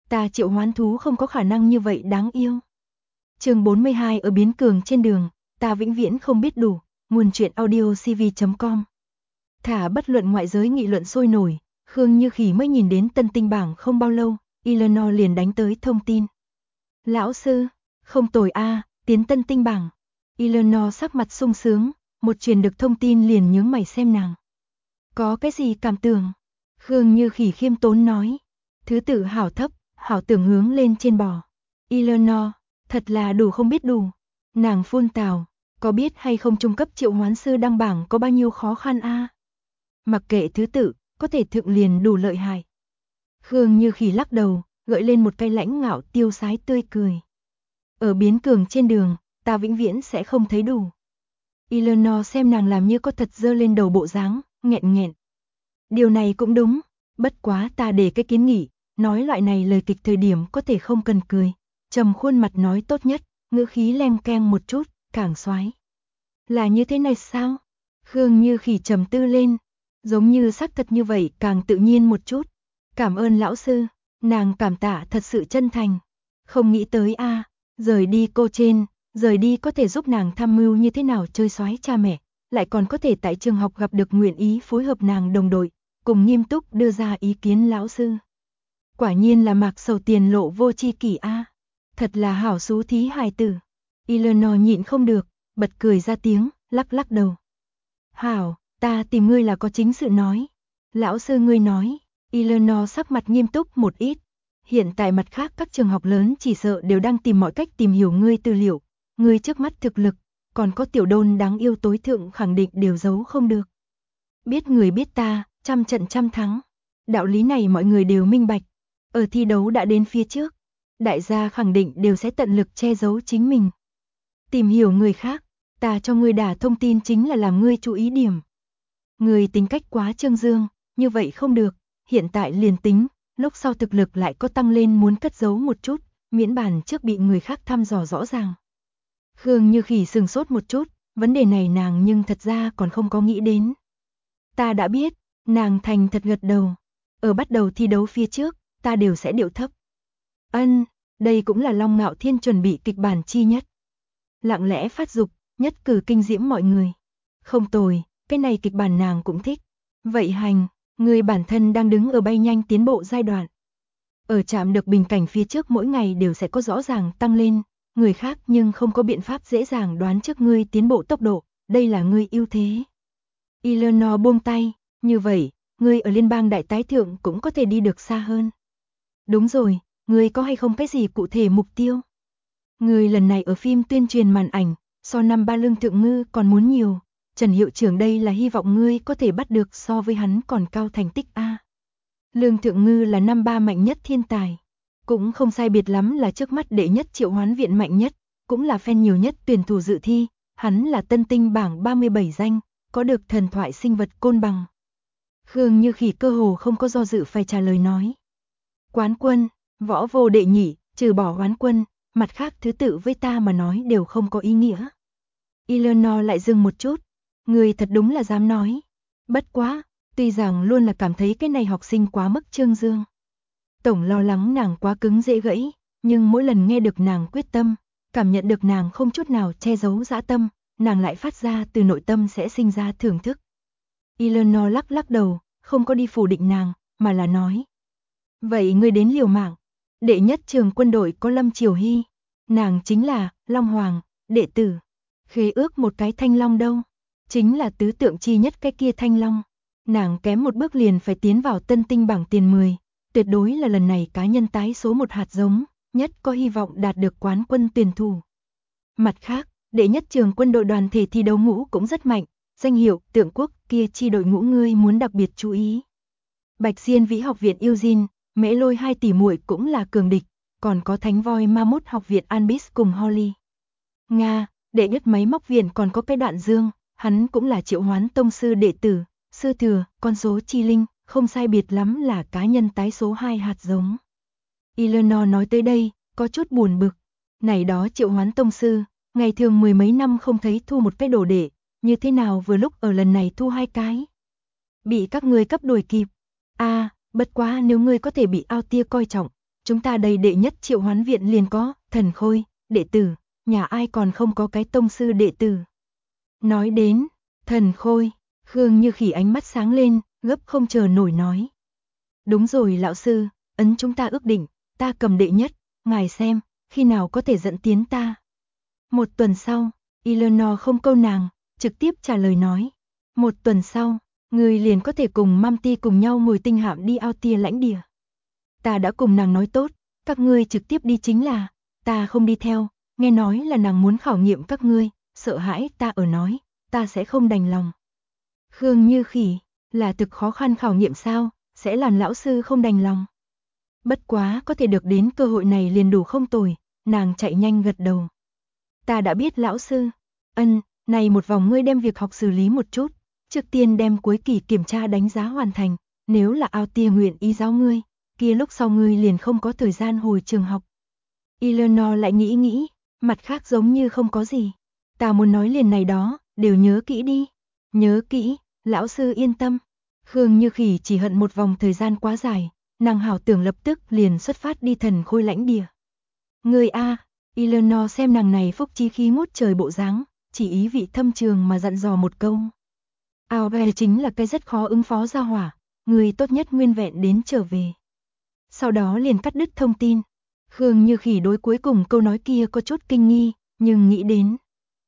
Ta triệu hoán thú không có khả năng như vậy đáng yêu. Chương 42 ở biến cường trên đường, ta vĩnh viễn không biết đủ, nguồn truyện audio cv.com. Thả bất luận ngoại giới nghị luận sôi nổi, Khương Như Khỉ mới nhìn đến tân tinh bảng không bao lâu, Eleanor liền đánh tới thông tin. Lão sư, không tồi a, tiến tân tinh bảng. Eleanor sắc mặt sung sướng, một truyền được thông tin liền nhướng mày xem nàng. Có cái gì cảm tưởng? Khương Như Khỉ khiêm tốn nói. Thứ tự hảo thấp, hảo tưởng hướng lên trên bò. Eleanor, thật là đủ không biết đủ. Nàng phun tào, có biết hay không trung cấp triệu hoán sư đăng bảng có bao nhiêu khó khăn a? Mặc kệ thứ tự, có thể thượng liền đủ lợi hại. Khương Như Khỉ lắc đầu, gợi lên một cái lãnh ngạo tiêu sái tươi cười. Ở biến cường trên đường, ta vĩnh viễn sẽ không thấy đủ. Eleanor xem nàng làm như có thật dơ lên đầu bộ dáng, nghẹn nghẹn. Điều này cũng đúng, bất quá ta để cái kiến nghị, nói loại này lời kịch thời điểm có thể không cần cười. Trầm khuôn mặt nói tốt nhất, ngữ khí leng keng một chút, càng xoái. Là như thế này sao? Khương Như Khỉ trầm tư lên, giống như xác thật như vậy càng tự nhiên một chút. Cảm ơn lão sư, nàng cảm tạ thật sự chân thành. Không nghĩ tới a, rời đi cô trên, rời đi có thể giúp nàng tham mưu như thế nào chơi soái cha mẹ, lại còn có thể tại trường học gặp được nguyện ý phối hợp nàng đồng đội, cùng nghiêm túc đưa ra ý kiến lão sư. Quả nhiên là Mạc Sầu tiền lộ vô chi kỷ a, thật là hảo xú thí hài tử. Eleanor nhịn không được, bật cười ra tiếng, lắc lắc đầu. Hảo, ta tìm ngươi là có chính sự nói. Lão sư ngươi nói. Eleanor sắc mặt nghiêm túc một ít. Hiện tại mặt khác các trường học lớn chỉ sợ đều đang tìm mọi cách tìm hiểu ngươi tư liệu. Ngươi trước mắt thực lực, còn có tiểu đôn đáng yêu tối thượng khẳng định đều giấu không được. Biết người biết ta, trăm trận trăm thắng. Đạo lý này mọi người đều minh bạch. Ở thi đấu đã đến phía trước, đại gia khẳng định đều sẽ tận lực che giấu chính mình. Tìm hiểu người khác, ta cho ngươi đả thông tin chính là làm ngươi chú ý điểm. Ngươi tính cách quá trương dương, như vậy không được, hiện tại liền tính, lúc sau thực lực lại có tăng lên muốn cất giấu một chút, miễn bàn trước bị người khác thăm dò rõ ràng. Khương Như Khỉ sừng sốt một chút, vấn đề này nàng nhưng thật ra còn không có nghĩ đến. Ta đã biết, nàng thành thật gật đầu. Ở bắt đầu thi đấu phía trước, ta đều sẽ điệu thấp. Đây cũng là Long Ngạo Thiên chuẩn bị kịch bản chi nhất. Lặng lẽ phát dục, nhất cử kinh diễm mọi người. Không tồi, cái này kịch bản nàng cũng thích. Vậy hành, người bản thân đang đứng ở bay nhanh tiến bộ giai đoạn. Ở chạm được bình cảnh phía trước mỗi ngày đều sẽ có rõ ràng tăng lên, người khác nhưng không có biện pháp dễ dàng đoán trước ngươi tiến bộ tốc độ, đây là ngươi ưu thế. Eleanor buông tay, như vậy, ngươi ở liên bang đại tái thượng cũng có thể đi được xa hơn. Đúng rồi, ngươi có hay không cái gì cụ thể mục tiêu? Ngươi lần này ở phim tuyên truyền màn ảnh, so năm ba Lương Thượng Ngư còn muốn nhiều. Trần hiệu trưởng đây là hy vọng ngươi có thể bắt được so với hắn còn cao thành tích a. Lương Thượng Ngư là năm ba mạnh nhất thiên tài, cũng không sai biệt lắm là trước mắt đệ nhất triệu hoán viện mạnh nhất, cũng là fan nhiều nhất tuyển thủ dự thi, hắn là tân tinh bảng 37 danh, có được thần thoại sinh vật côn bằng. Khương Như Khỉ cơ hồ không có do dự phải trả lời nói. Quán quân, võ vô đệ nhị, trừ bỏ quán quân, mặt khác thứ tự với ta mà nói đều không có ý nghĩa. Eleanor lại dừng một chút, người thật đúng là dám nói. Bất quá, tuy rằng luôn là cảm thấy cái này học sinh quá mức trương dương. Tổng lo lắng nàng quá cứng dễ gãy, nhưng mỗi lần nghe được nàng quyết tâm, cảm nhận được nàng không chút nào che giấu dã tâm, nàng lại phát ra từ nội tâm sẽ sinh ra thưởng thức. Eleanor lắc lắc đầu, không có đi phủ định nàng, mà là nói. Vậy ngươi đến liều mạng. Đệ nhất trường quân đội có Lâm Triều Hy, nàng chính là Long Hoàng, đệ tử. Khế ước một cái thanh long đâu, chính là tứ tượng chi nhất cái kia thanh long. Nàng kém một bước liền phải tiến vào tân tinh bảng tiền 10, tuyệt đối là lần này cá nhân tái số một hạt giống, nhất có hy vọng đạt được quán quân tuyển thủ. Mặt khác, đệ nhất trường quân đội đoàn thể thi đấu ngũ cũng rất mạnh, danh hiệu Tượng Quốc kia chi đội ngũ ngươi muốn đặc biệt chú ý. Bạch Diên Vĩ học viện Eugene, Mễ Lôi hai tỷ muội cũng là cường địch, còn có Thánh Voi Ma Mốt học viện Anbis cùng Holly. Nga, đệ nhất máy móc viện còn có cái Đoạn Dương, hắn cũng là triệu hoán tông sư đệ tử, sư thừa, con số chi linh, không sai biệt lắm là cá nhân tái số 2 hạt giống. Eleanor nói tới đây, có chút buồn bực. Này đó triệu hoán tông sư, ngày thường mười mấy năm không thấy thu một cái đồ đệ, như thế nào vừa lúc ở lần này thu 2 cái. Bị các ngươi cấp đuổi kịp. Bất quá nếu ngươi có thể bị ao tia coi trọng, Chúng ta đây đệ nhất triệu hoán viện liền có, thần khôi, đệ tử, nhà ai còn không có cái tông sư đệ tử. Nói đến, thần khôi, Khương Như Khỉ ánh mắt sáng lên, gấp không chờ nổi nói. Đúng rồi lão sư, ấn chúng ta ước định, ta cầm đệ nhất, ngài xem, khi nào có thể dẫn tiến ta. Một tuần sau, Eleanor không câu nàng, trực tiếp trả lời nói. Một tuần sau, người liền có thể cùng Mamti cùng nhau ngồi tinh hạm đi ao tia lãnh địa. Ta đã cùng nàng nói tốt, các ngươi trực tiếp đi chính là, ta không đi theo, nghe nói là nàng muốn khảo nghiệm các ngươi, sợ hãi ta ở nói, ta sẽ không đành lòng. Khương Như Khỉ, là thực khó khăn khảo nghiệm sao, sẽ làm lão sư không đành lòng. Bất quá có thể được đến cơ hội này liền đủ không tồi, nàng chạy nhanh gật đầu. Ta đã biết lão sư, này một vòng ngươi đem việc học xử lý một chút, trước tiên đem cuối kỳ kiểm tra đánh giá hoàn thành, nếu là ao tia nguyện ý giáo ngươi, kia lúc sau ngươi liền không có thời gian hồi trường học. Eleanor lại nghĩ, mặt khác giống như không có gì. Ta muốn nói liền này đó, đều nhớ kỹ đi. Nhớ kỹ, lão sư yên tâm. Khương Như Khỉ chỉ hận một vòng thời gian quá dài, nàng hảo tưởng lập tức liền xuất phát đi thần khôi lãnh địa. Ngươi a, Eleanor xem nàng này phúc chí khí ngút trời bộ dáng, chỉ ý vị thâm trường mà dặn dò một câu. Albert chính là cái rất khó ứng phó ra hỏa, người tốt nhất nguyên vẹn đến trở về. Sau đó liền cắt đứt thông tin. Khương Như Khỉ đối cuối cùng câu nói kia có chút kinh nghi, nhưng nghĩ đến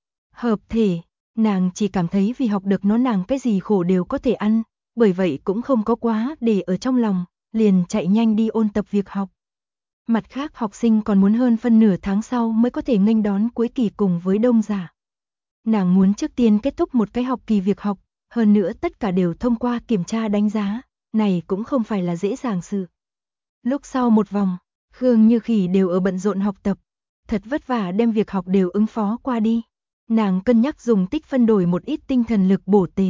hợp thể, nàng chỉ cảm thấy vì học được nó nàng cái gì khổ đều có thể ăn, bởi vậy cũng không có quá để ở trong lòng, liền chạy nhanh đi ôn tập việc học. Mặt khác học sinh còn muốn hơn phân nửa tháng sau mới có thể nghênh đón cuối kỳ cùng với đông giả. Nàng muốn trước tiên kết thúc một cái học kỳ việc học, hơn nữa tất cả đều thông qua kiểm tra đánh giá, này cũng không phải là dễ dàng sự. Lúc sau một vòng, Khương Như Khỉ đều ở bận rộn học tập, thật vất vả đem việc học đều ứng phó qua đi. Nàng cân nhắc dùng tích phân đổi một ít tinh thần lực bổ tề.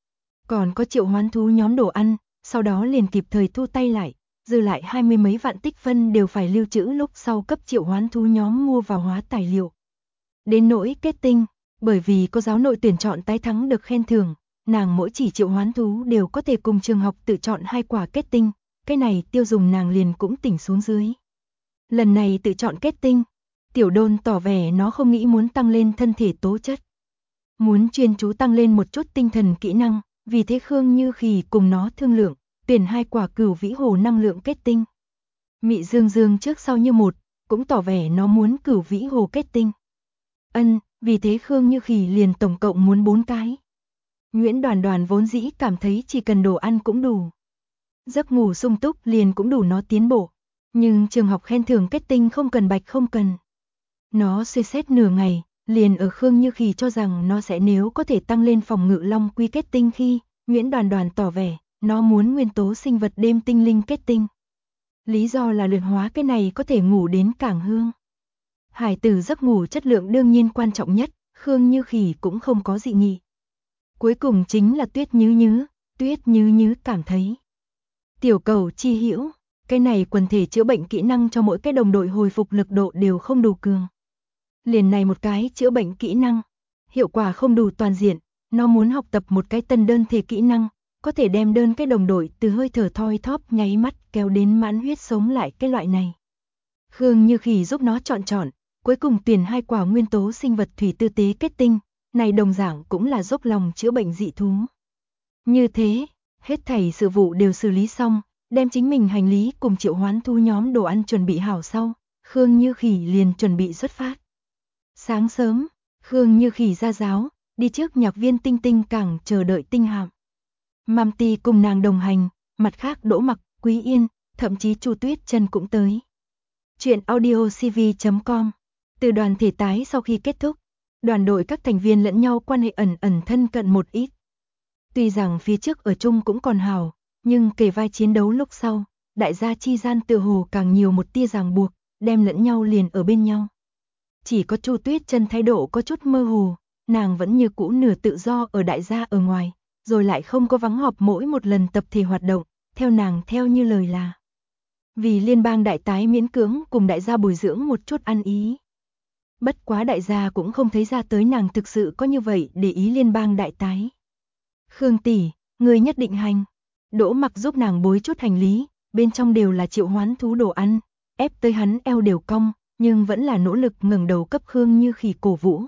Còn có triệu hoán thú nhóm đồ ăn, sau đó liền kịp thời thu tay lại, dư lại 20 mấy vạn tích phân đều phải lưu trữ lúc sau cấp triệu hoán thú nhóm mua vào hóa tài liệu. Đến nỗi kết tinh, bởi vì có giáo nội tuyển chọn tái thắng được khen thưởng, nàng mỗi chỉ triệu hoán thú đều có thể cùng trường học tự chọn 2 quả kết tinh, cái này tiêu dùng nàng liền cũng tỉnh xuống dưới. Lần này tự chọn kết tinh, Tiểu Đôn tỏ vẻ nó không nghĩ muốn tăng lên thân thể tố chất. Muốn chuyên chú tăng lên một chút tinh thần kỹ năng, vì thế Khương Như Khỉ cùng nó thương lượng, tuyển 2 quả cửu vĩ hồ năng lượng kết tinh. Mị Dương Dương trước sau như một, cũng tỏ vẻ nó muốn cửu vĩ hồ kết tinh. Vì thế Khương Như Khỉ liền tổng cộng muốn 4 cái. Nguyễn Đoàn Đoàn vốn dĩ cảm thấy chỉ cần đồ ăn cũng đủ. Giấc ngủ sung túc liền cũng đủ nó tiến bộ. Nhưng trường học khen thưởng kết tinh không cần bạch không cần. Nó suy xét nửa ngày, liền ở Khương Như Khỉ cho rằng nó sẽ nếu có thể tăng lên phòng ngự long quy kết tinh khi, Nguyễn Đoàn Đoàn tỏ vẻ, nó muốn nguyên tố sinh vật đêm tinh linh kết tinh. Lý do là luyện hóa cái này có thể ngủ đến cảng hương. Hải tử giấc ngủ chất lượng đương nhiên quan trọng nhất, Khương Như Khỉ cũng không có dị nghị. Cuối cùng chính là Tuyết Như Như cảm thấy. Tiểu cầu chi hữu, cái này quần thể chữa bệnh kỹ năng cho mỗi cái đồng đội hồi phục lực độ đều không đủ cường. Liền này một cái chữa bệnh kỹ năng, hiệu quả không đủ toàn diện, nó muốn học tập một cái tân đơn thể kỹ năng, có thể đem đơn cái đồng đội từ hơi thở thoi thóp nháy mắt kéo đến mãn huyết sống lại cái loại này. Khương Như Khỉ giúp nó chọn, cuối cùng tuyển 2 quả nguyên tố sinh vật thủy tư tế kết tinh, này đồng dạng cũng là dốc lòng chữa bệnh dị thú. Như thế, hết thảy sự vụ đều xử lý xong, đem chính mình hành lý cùng triệu hoán thú nhóm đồ ăn chuẩn bị hảo sau, Khương Như Khỉ liền chuẩn bị xuất phát. Sáng sớm, Khương Như Khỉ ra giáo, đi trước nhạc viên Tinh Tinh cảng chờ đợi tinh hạm. Mamti cùng nàng đồng hành, mặt khác Đỗ Mặc, Quý Yên, thậm chí Chu Tuyết Chân cũng tới. Chuyện audiocv.com. Từ đoàn thể tái sau khi kết thúc, đoàn đội các thành viên lẫn nhau quan hệ ẩn thân cận một ít. Tuy rằng phía trước ở chung cũng còn hào, nhưng kề vai chiến đấu lúc sau, đại gia chi gian tựa hồ càng nhiều một tia ràng buộc, đem lẫn nhau liền ở bên nhau. Chỉ có Chu Tuyết Chân thái độ có chút mơ hồ, nàng vẫn như cũ nửa tự do ở đại gia ở ngoài, rồi lại không có vắng họp mỗi một lần tập thể hoạt động, theo nàng theo như lời là. Vì liên bang đại tái miễn cưỡng cùng đại gia bồi dưỡng một chút ăn ý. Bất quá đại gia cũng không thấy ra tới nàng thực sự có như vậy để ý liên bang đại tái. Khương tỷ, người nhất định hành. Đỗ Mặc giúp nàng bối chút hành lý, bên trong đều là triệu hoán thú đồ ăn. ép tới hắn eo đều cong, nhưng vẫn là nỗ lực ngẩng đầu cấp Khương Như Khỉ cổ vũ.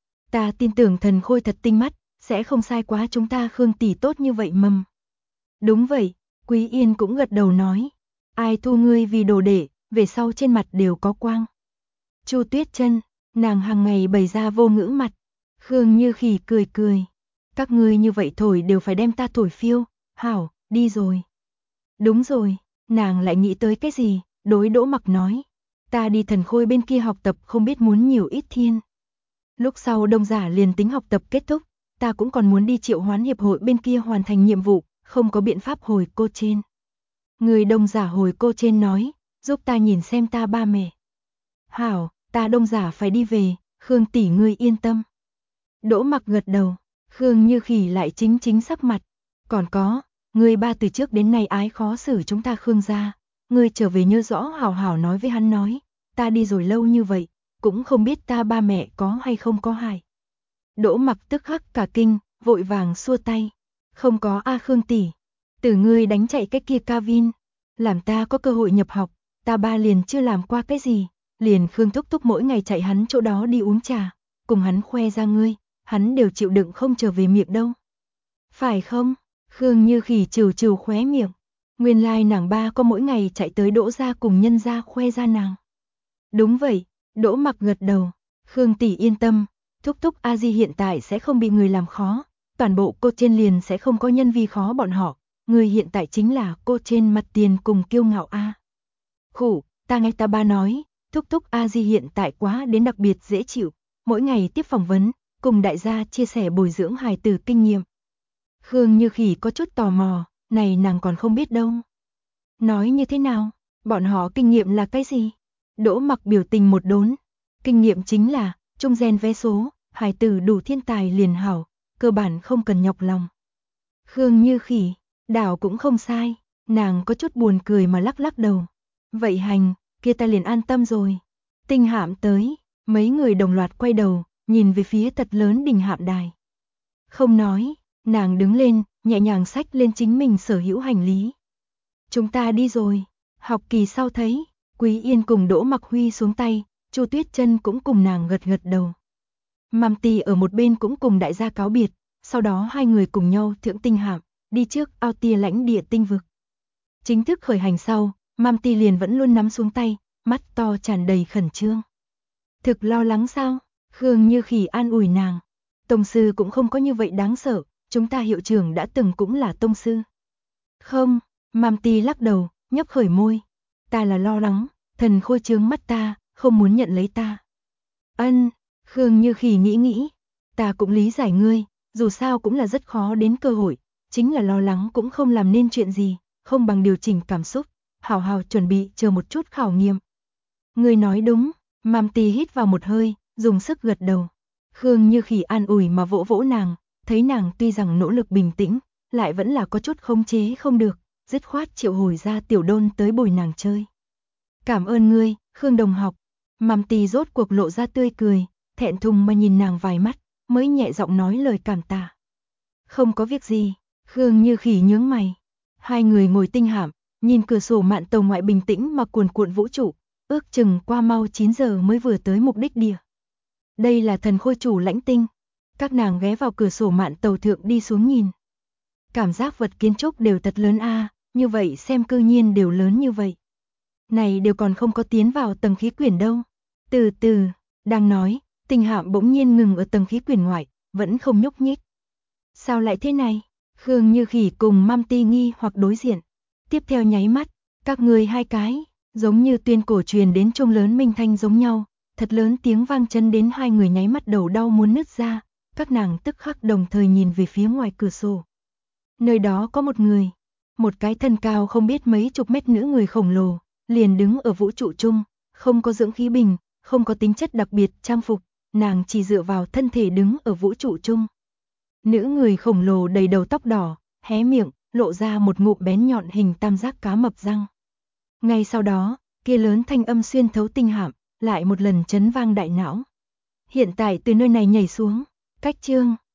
Ta tin tưởng Thần Khôi thật tinh mắt, sẽ không sai quá chúng ta Khương tỷ tốt như vậy mầm. Đúng vậy, Quý Yên cũng gật đầu nói. Ai thu ngươi vì đồ đệ, về sau trên mặt đều có quang. Chu Tuyết Chân, nàng hàng ngày bày ra vô ngữ mặt. Khương Như Khỉ cười cười. Các ngươi như vậy thổi đều phải đem ta thổi phiêu. Hảo, đi rồi. Đúng rồi, nàng lại nghĩ tới cái gì, đối Đỗ Mặc nói. Ta đi Thần Khôi bên kia học tập không biết muốn nhiều ít thiên. Lúc sau Đông Giả liền tính học tập kết thúc, ta cũng còn muốn đi Triệu Hoán Hiệp hội bên kia hoàn thành nhiệm vụ, không có biện pháp hồi cô trên. Người Đông Giả hồi cô trên nói, giúp ta nhìn xem ta ba mẹ. Hảo, ta Đông Giả phải đi về, Khương tỷ ngươi yên tâm. Đỗ Mặc gật đầu, Khương Như Khỉ lại chính sắc mặt. Còn có, ngươi ba từ trước đến nay ái khó xử chúng ta Khương gia, ngươi trở về nhớ rõ hảo hảo nói với hắn nói, ta đi rồi lâu như vậy, cũng không biết ta ba mẹ có hay không có hại. Đỗ Mặc tức khắc cả kinh, vội vàng xua tay. Không có a Khương tỷ, từ ngươi đánh chạy cái kia Kavin, làm ta có cơ hội nhập học, ta ba liền chưa làm qua cái gì, liền Khương Thúc Thúc mỗi ngày chạy hắn chỗ đó đi uống trà, cùng hắn khoe ra ngươi, hắn đều chịu đựng không trở về miệng đâu. Phải không? Khương Như Khỉ trừ khóe miệng. Nguyên lai nàng ba có mỗi ngày chạy tới Đỗ gia cùng nhân gia khoe ra nàng. Đúng vậy, Đỗ Mặc gật đầu. Khương tỷ yên tâm, Thúc Thúc A Di hiện tại sẽ không bị người làm khó, toàn bộ cô trên liền sẽ không có nhân vi khó bọn họ, người hiện tại chính là cô trên mặt tiền cùng kiêu ngạo a. Khủ, ta nghe ta ba nói, Thúc Thúc A Di hiện tại quá đến đặc biệt dễ chịu, mỗi ngày tiếp phỏng vấn, cùng đại gia chia sẻ bồi dưỡng hài tử kinh nghiệm. Khương Như Khỉ có chút tò mò, này nàng còn không biết đâu. Nói như thế nào, bọn họ kinh nghiệm là cái gì? Đỗ Mặc biểu tình một đốn, kinh nghiệm chính là trung gen vé số, hài tử đủ thiên tài liền hảo, cơ bản không cần nhọc lòng. Khương Như Khỉ, đảo cũng không sai, nàng có chút buồn cười mà lắc đầu. Vậy hành, kia ta liền an tâm rồi. Tinh Hạm tới, mấy người đồng loạt quay đầu, nhìn về phía thật lớn đình hạm đài. Không nói, nàng đứng lên, nhẹ nhàng xách lên chính mình sở hữu hành lý. Chúng ta đi rồi, học kỳ sau thấy, Quý Yên cùng Đỗ Mặc Huy xuống tay, Chu Tuyết Chân cũng cùng nàng gật đầu. Mam Tì ở một bên cũng cùng đại gia cáo biệt, sau đó hai người cùng nhau thượng tinh hạm, đi trước ao tia lãnh địa tinh vực. Chính thức khởi hành sau, Mam Tì liền vẫn luôn nắm xuống tay, mắt to tràn đầy khẩn trương. Thực lo lắng sao? Khương Như Khỉ an ủi nàng. Tông sư cũng không có như vậy đáng sợ, chúng ta hiệu trưởng đã từng cũng là tông sư. Không, Mam Tì lắc đầu, nhấp khởi môi. Ta là lo lắng, Thần Khôi chướng mắt ta, không muốn nhận lấy ta. Ân, Khương Như Khỉ nghĩ, ta cũng lý giải ngươi, dù sao cũng là rất khó đến cơ hội, chính là lo lắng cũng không làm nên chuyện gì, không bằng điều chỉnh cảm xúc, hào hào chuẩn bị chờ một chút khảo nghiệm. Ngươi nói đúng, Mam Tì hít vào một hơi, dùng sức gật đầu. Khương Như Khỉ an ủi mà vỗ vỗ nàng, thấy nàng tuy rằng nỗ lực bình tĩnh, lại vẫn là có chút khống chế không được, dứt khoát triệu hồi ra Tiểu Đôn tới bồi nàng chơi. Cảm ơn ngươi, Khương đồng học. Mam Tì rốt cuộc lộ ra tươi cười, thẹn thùng mà nhìn nàng vài mắt, mới nhẹ giọng nói lời cảm tạ. Không có việc gì, Khương Như Khỉ nhướng mày. Hai người ngồi tinh hạm, nhìn cửa sổ mạn tàu ngoại bình tĩnh mà cuồn cuộn vũ trụ, ước chừng qua mau 9 giờ mới vừa tới mục đích địa. Đây là Thần Khôi chủ lãnh tinh. Các nàng ghé vào cửa sổ mạn tàu thượng đi xuống nhìn. Cảm giác vật kiến trúc đều thật lớn a, như vậy xem cư nhiên đều lớn như vậy. Này đều còn không có tiến vào tầng khí quyển đâu. Từ từ, đang nói, tinh hạm bỗng nhiên ngừng ở tầng khí quyển ngoại, vẫn không nhúc nhích. Sao lại thế này? Khương Như Khỉ cùng Mam Ti nghi hoặc đối diện. Tiếp theo nháy mắt, các người hai cái, giống như tuyên cổ truyền đến chuông lớn minh thanh giống nhau, thật lớn tiếng vang chân đến hai người nháy mắt đầu đau muốn nứt ra, các nàng tức khắc đồng thời nhìn về phía ngoài cửa sổ. Nơi đó có một người, một cái thân cao không biết mấy chục mét nữ người khổng lồ, liền đứng ở vũ trụ chung, không có dưỡng khí bình, không có tính chất đặc biệt trang phục, nàng chỉ dựa vào thân thể đứng ở vũ trụ chung. Nữ người khổng lồ đầy đầu tóc đỏ, hé miệng, lộ ra một ngụm bén nhọn hình tam giác cá mập răng. Ngay sau đó, kia lớn thanh âm xuyên thấu tinh hạm, lại một lần chấn vang đại não. Hiện tại từ nơi này nhảy xuống, cách chương